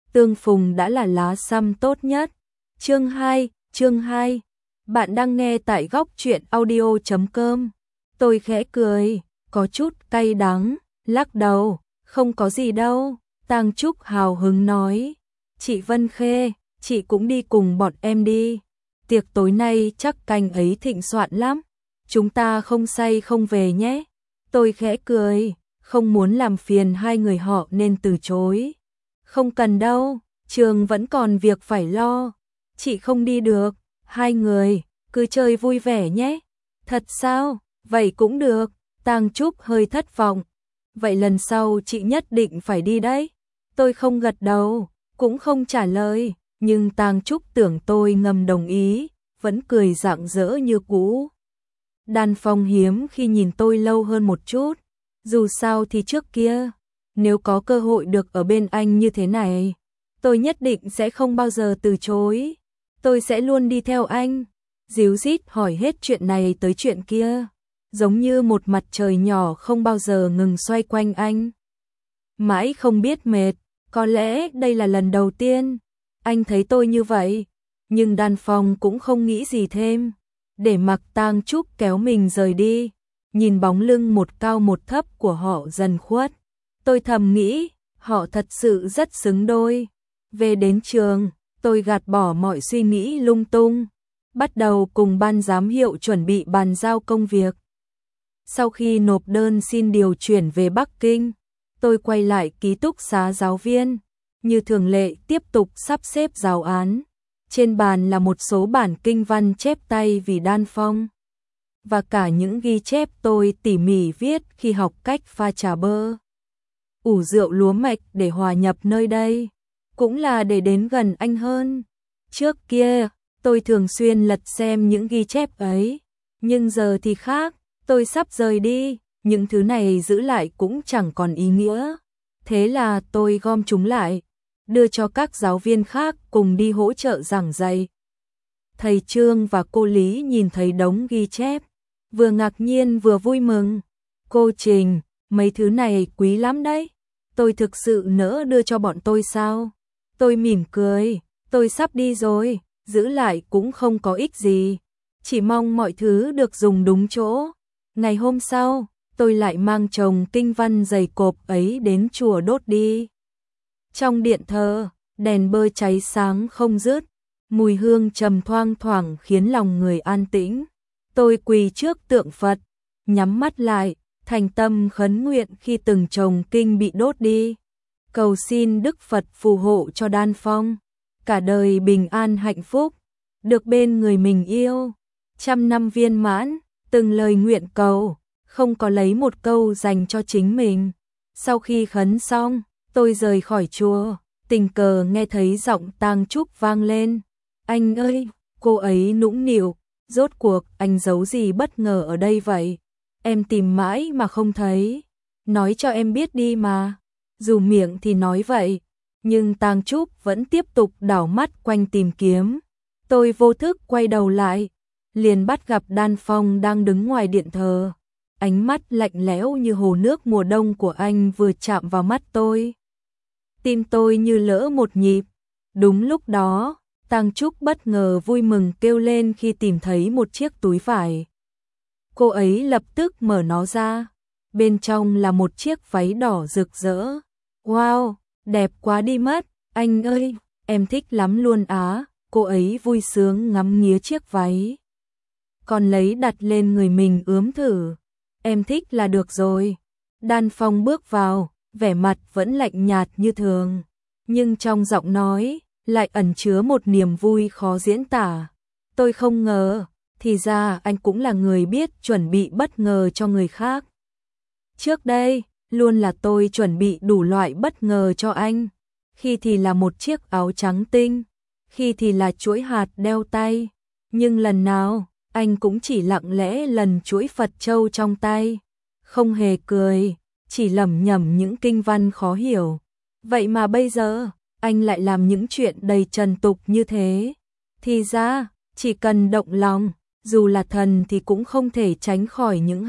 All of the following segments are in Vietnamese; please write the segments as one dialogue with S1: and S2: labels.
S1: tương phùng đã là lá xăm tốt nhất. Chương 2. Bạn đang nghe tại góc truyện audio.com. Tôi khẽ cười, có chút cay đắng, lắc đầu, không có gì đâu. Tang Trúc hào hứng nói, chị Vân Khê, chị cũng đi cùng bọn em đi. Tiệc tối nay chắc canh ấy thịnh soạn lắm, chúng ta không say không về nhé. Tôi khẽ cười, không muốn làm phiền hai người họ nên từ chối. Không cần đâu, trường vẫn còn việc phải lo. Chị không đi được, hai người cứ chơi vui vẻ nhé. Thật sao? Vậy cũng được. Tang Trúc hơi thất vọng. Vậy lần sau chị nhất định phải đi đấy. Tôi không gật đầu, cũng không trả lời, nhưng Tang Trúc tưởng tôi ngầm đồng ý, vẫn cười rạng rỡ như cũ. Đan Phong hiếm khi nhìn tôi lâu hơn một chút, dù sao thì trước kia, nếu có cơ hội được ở bên anh như thế này, tôi nhất định sẽ không bao giờ từ chối. Tôi sẽ luôn đi theo anh, díu dít hỏi hết chuyện này tới chuyện kia, giống như một mặt trời nhỏ không bao giờ ngừng xoay quanh anh. Mãi không biết mệt, có lẽ đây là lần đầu tiên anh thấy tôi như vậy, nhưng Đan Phong cũng không nghĩ gì thêm, để mặc Tang Trúc kéo mình rời đi, nhìn bóng lưng một cao một thấp của họ dần khuất. Tôi thầm nghĩ, họ thật sự rất xứng đôi. Về đến trường, tôi gạt bỏ mọi suy nghĩ lung tung, bắt đầu cùng ban giám hiệu chuẩn bị bàn giao công việc. Sau khi nộp đơn xin điều chuyển về Bắc Kinh, tôi quay lại ký túc xá giáo viên, như thường lệ tiếp tục sắp xếp giáo án. Trên bàn là một số bản kinh văn chép tay vì Đan Phong, và cả những ghi chép tôi tỉ mỉ viết khi học cách pha trà bơ, ủ rượu lúa mạch để hòa nhập nơi đây, cũng là để đến gần anh hơn. Trước kia, tôi thường xuyên lật xem những ghi chép ấy, nhưng giờ thì khác, tôi sắp rời đi, những thứ này giữ lại cũng chẳng còn ý nghĩa. Thế là tôi gom chúng lại, đưa cho các giáo viên khác cùng đi hỗ trợ giảng dạy. Thầy Trương và cô Lý nhìn thấy đống ghi chép, vừa ngạc nhiên vừa vui mừng. Cô Trình, mấy thứ này quý lắm đấy, tôi thực sự nỡ đưa cho bọn tôi sao? Tôi mỉm cười, tôi sắp đi rồi, giữ lại cũng không có ích gì, chỉ mong mọi thứ được dùng đúng chỗ. Ngày hôm sau, tôi lại mang chồng kinh văn dày cộp ấy đến chùa đốt đi. Trong điện thờ, đèn bơ cháy sáng không dứt, mùi hương trầm thoang thoảng khiến lòng người an tĩnh. Tôi quỳ trước tượng Phật, nhắm mắt lại, thành tâm khấn nguyện khi từng chồng kinh bị đốt đi. Cầu xin Đức Phật phù hộ cho Đan Phong, cả đời bình an hạnh phúc, được bên người mình yêu, trăm năm viên mãn, từng lời nguyện cầu, không có lấy một câu dành cho chính mình. Sau khi khấn xong, tôi rời khỏi chùa, tình cờ nghe thấy giọng Tang Trúc vang lên. Anh ơi, cô ấy nũng nịu, rốt cuộc anh giấu gì bất ngờ ở đây vậy? Em tìm mãi mà không thấy, nói cho em biết đi mà. Dù miệng thì nói vậy, nhưng Tang Trúc vẫn tiếp tục đảo mắt quanh tìm kiếm. Tôi vô thức quay đầu lại, liền bắt gặp Đan Phong đang đứng ngoài điện thờ. Ánh mắt lạnh lẽo như hồ nước mùa đông của anh vừa chạm vào mắt tôi. Tim tôi như lỡ một nhịp. Đúng lúc đó, Tang Trúc bất ngờ vui mừng kêu lên khi tìm thấy một chiếc túi vải. Cô ấy lập tức mở nó ra. Bên trong là một chiếc váy đỏ rực rỡ. Wow, đẹp quá đi mất. Anh ơi, em thích lắm luôn á. Cô ấy vui sướng ngắm nghía chiếc váy, còn lấy đặt lên người mình ướm thử. Em thích là được rồi. Đan Phong bước vào, vẻ mặt vẫn lạnh nhạt như thường, nhưng trong giọng nói lại ẩn chứa một niềm vui khó diễn tả. Tôi không ngờ, thì ra anh cũng là người biết chuẩn bị bất ngờ cho người khác. Trước đây, luôn là tôi chuẩn bị đủ loại bất ngờ cho anh. Khi thì là một chiếc áo trắng tinh, khi thì là chuỗi hạt đeo tay. Nhưng lần nào, anh cũng chỉ lặng lẽ lần chuỗi Phật châu trong tay, không hề cười, chỉ lẩm nhẩm những kinh văn khó hiểu. Vậy mà bây giờ, anh lại làm những chuyện đầy trần tục như thế. Thì ra, chỉ cần động lòng, dù là thần thì cũng không thể tránh khỏi những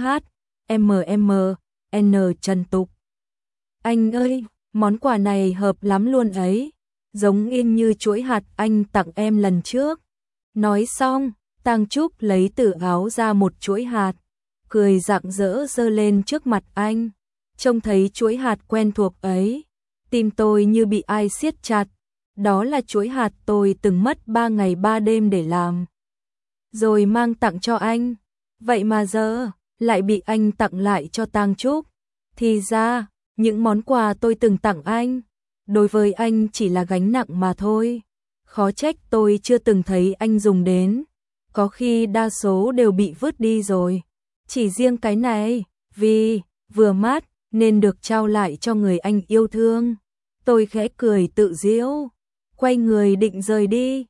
S1: N trần tục. Anh ơi, món quà này hợp lắm luôn ấy. giống in như chuỗi hạt anh tặng em lần trước. Nói xong, Tang Trúc lấy từ áo ra một chuỗi hạt, cười rạng rỡ giơ lên trước mặt anh. Trông thấy chuỗi hạt quen thuộc ấy, tim tôi như bị ai siết chặt. Đó là chuỗi hạt tôi từng mất 3 ngày 3 đêm để làm, rồi mang tặng cho anh. Vậy mà giờ lại bị anh tặng lại cho Tang Trúc. Thì ra, những món quà tôi từng tặng anh, đối với anh chỉ là gánh nặng mà thôi. Khó trách tôi chưa từng thấy anh dùng đến, có khi đa số đều bị vứt đi rồi. Chỉ riêng cái này, vì vừa mát nên được trao lại cho người anh yêu thương. Tôi khẽ cười tự giễu, quay người định rời đi.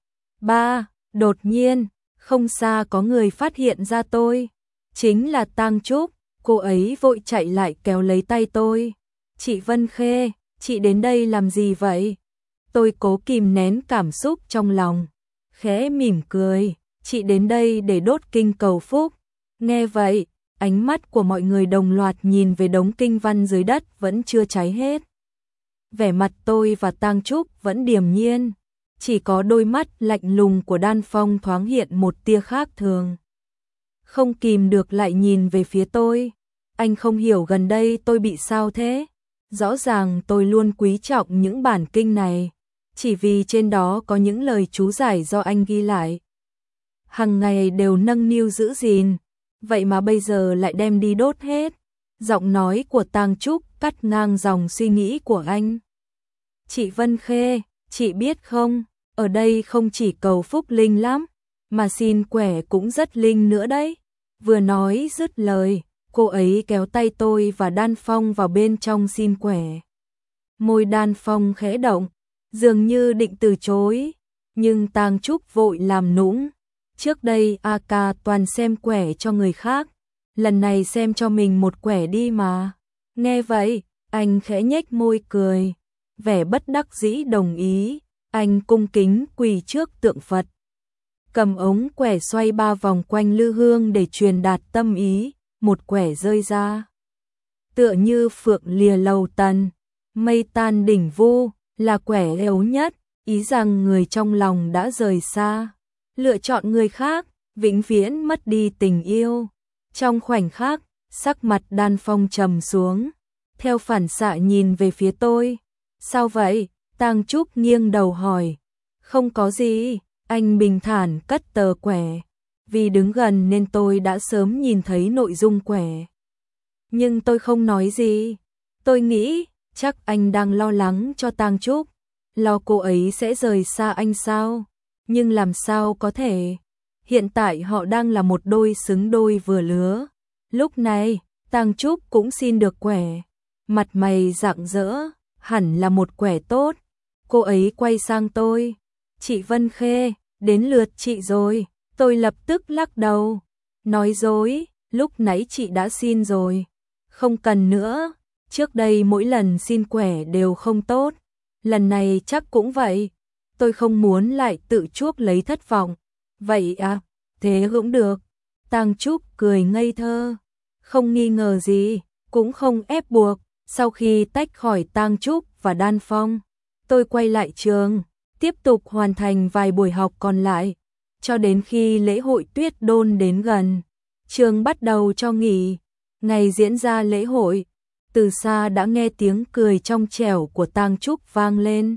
S1: Đột nhiên, không xa có người phát hiện ra tôi. Chính là Tang Trúc, cô ấy vội chạy lại kéo lấy tay tôi. Chị Vân Khê, chị đến đây làm gì vậy? Tôi cố kìm nén cảm xúc trong lòng, khẽ mỉm cười, chị đến đây để đốt kinh cầu phúc. Nghe vậy, ánh mắt của mọi người đồng loạt nhìn về đống kinh văn dưới đất vẫn chưa cháy hết. Vẻ mặt tôi và Tang Trúc vẫn điềm nhiên, chỉ có đôi mắt lạnh lùng của Đan Phong thoáng hiện một tia khác thường. Không kìm được lại nhìn về phía tôi. Anh không hiểu gần đây tôi bị sao thế? Rõ ràng tôi luôn quý trọng những bản kinh này, chỉ vì trên đó có những lời chú giải do anh ghi lại. Hằng ngày đều nâng niu giữ gìn, vậy mà bây giờ lại đem đi đốt hết. Giọng nói của Tang Trúc cắt ngang dòng suy nghĩ của anh. Chị Vân Khê, chị biết không, ở đây không chỉ cầu phúc linh lắm, mà xin quẻ cũng rất linh nữa đấy. Vừa nói dứt lời, cô ấy kéo tay tôi và Đan Phong vào bên trong xin quẻ. Môi Đan Phong khẽ động, dường như định từ chối, nhưng Tang Trúc vội làm nũng. Trước đây A ca toàn xem quẻ cho người khác, lần này xem cho mình một quẻ đi mà. Nghe vậy, anh khẽ nhếch môi cười, vẻ bất đắc dĩ đồng ý. Anh cung kính quỳ trước tượng Phật, cầm ống quẻ xoay 3 vòng quanh lư hương để truyền đạt tâm ý. Một quẻ rơi ra, tựa như phượng lìa lầu tần, mây tan đỉnh vu, là quẻ yếu nhất, ý rằng người trong lòng đã rời xa, lựa chọn người khác, vĩnh viễn mất đi tình yêu. Trong khoảnh khắc, sắc mặt Đan Phong trầm xuống, theo phản xạ nhìn về phía tôi. Sao vậy? Tang Trúc nghiêng đầu hỏi. Không có gì, anh bình thản cất tờ quẻ. Vì đứng gần nên tôi đã sớm nhìn thấy nội dung quẻ. Nhưng tôi không nói gì. Tôi nghĩ chắc anh đang lo lắng cho Tang Trúc, lo cô ấy sẽ rời xa anh sao? Nhưng làm sao có thể? Hiện tại họ đang là một đôi xứng đôi vừa lứa. Lúc này, Tang Trúc cũng xin được quẻ. Mặt mày rạng rỡ, hẳn là một quẻ tốt. Cô ấy quay sang tôi. Chị Vân Khê, đến lượt chị rồi. Tôi lập tức lắc đầu. Nói dối, lúc nãy chị đã xin rồi. Không cần nữa, trước đây mỗi lần xin quẻ đều không tốt. Lần này chắc cũng vậy. Tôi không muốn lại tự chuốc lấy thất vọng. Vậy à, thế cũng được. Tang Trúc cười ngây thơ. Không nghi ngờ gì, cũng không ép buộc. Sau khi tách khỏi Tang Trúc và Đan Phong, tôi quay lại trường, tiếp tục hoàn thành vài buổi học còn lại. Cho đến khi lễ hội Tuyết Đôn đến gần, trường bắt đầu cho nghỉ. Ngày diễn ra lễ hội, từ xa đã nghe tiếng cười trong trẻo của Tang Trúc vang lên.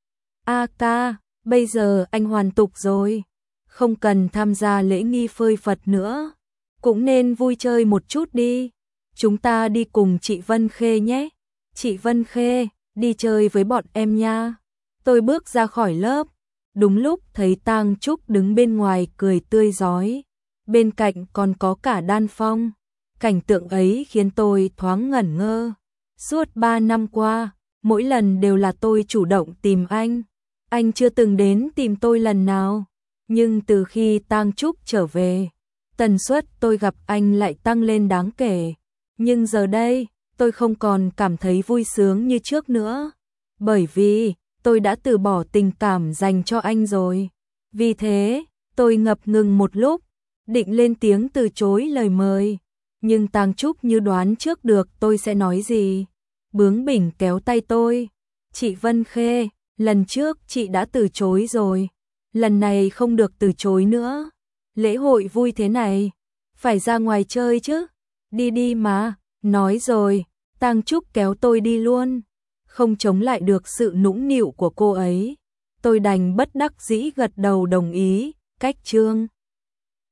S1: A ca, bây giờ anh hoàn tục rồi, không cần tham gia lễ nghi phơi Phật nữa, cũng nên vui chơi một chút đi. Chúng ta đi cùng chị Vân Khê nhé. Chị Vân Khê, đi chơi với bọn em nha. Tôi bước ra khỏi lớp, đúng lúc thấy Tang Trúc đứng bên ngoài cười tươi rói, bên cạnh còn có cả Đan Phong. Cảnh tượng ấy khiến tôi thoáng ngẩn ngơ. Suốt 3 năm qua, mỗi lần đều là tôi chủ động tìm anh chưa từng đến tìm tôi lần nào. Nhưng từ khi Tang Trúc trở về, tần suất tôi gặp anh lại tăng lên đáng kể. Nhưng giờ đây, tôi không còn cảm thấy vui sướng như trước nữa, bởi vì tôi đã từ bỏ tình cảm dành cho anh rồi. Vì thế, tôi ngập ngừng một lúc, định lên tiếng từ chối lời mời. Nhưng Tang Trúc như đoán trước được tôi sẽ nói gì, bướng bỉnh kéo tay tôi. Chị Vân Khê, lần trước chị đã từ chối rồi, lần này không được từ chối nữa. Lễ hội vui thế này, phải ra ngoài chơi chứ. Đi đi mà, nói rồi, Tang Trúc kéo tôi đi luôn. Không chống lại được sự nũng nịu của cô ấy, tôi đành bất đắc dĩ gật đầu đồng ý. Cách Trương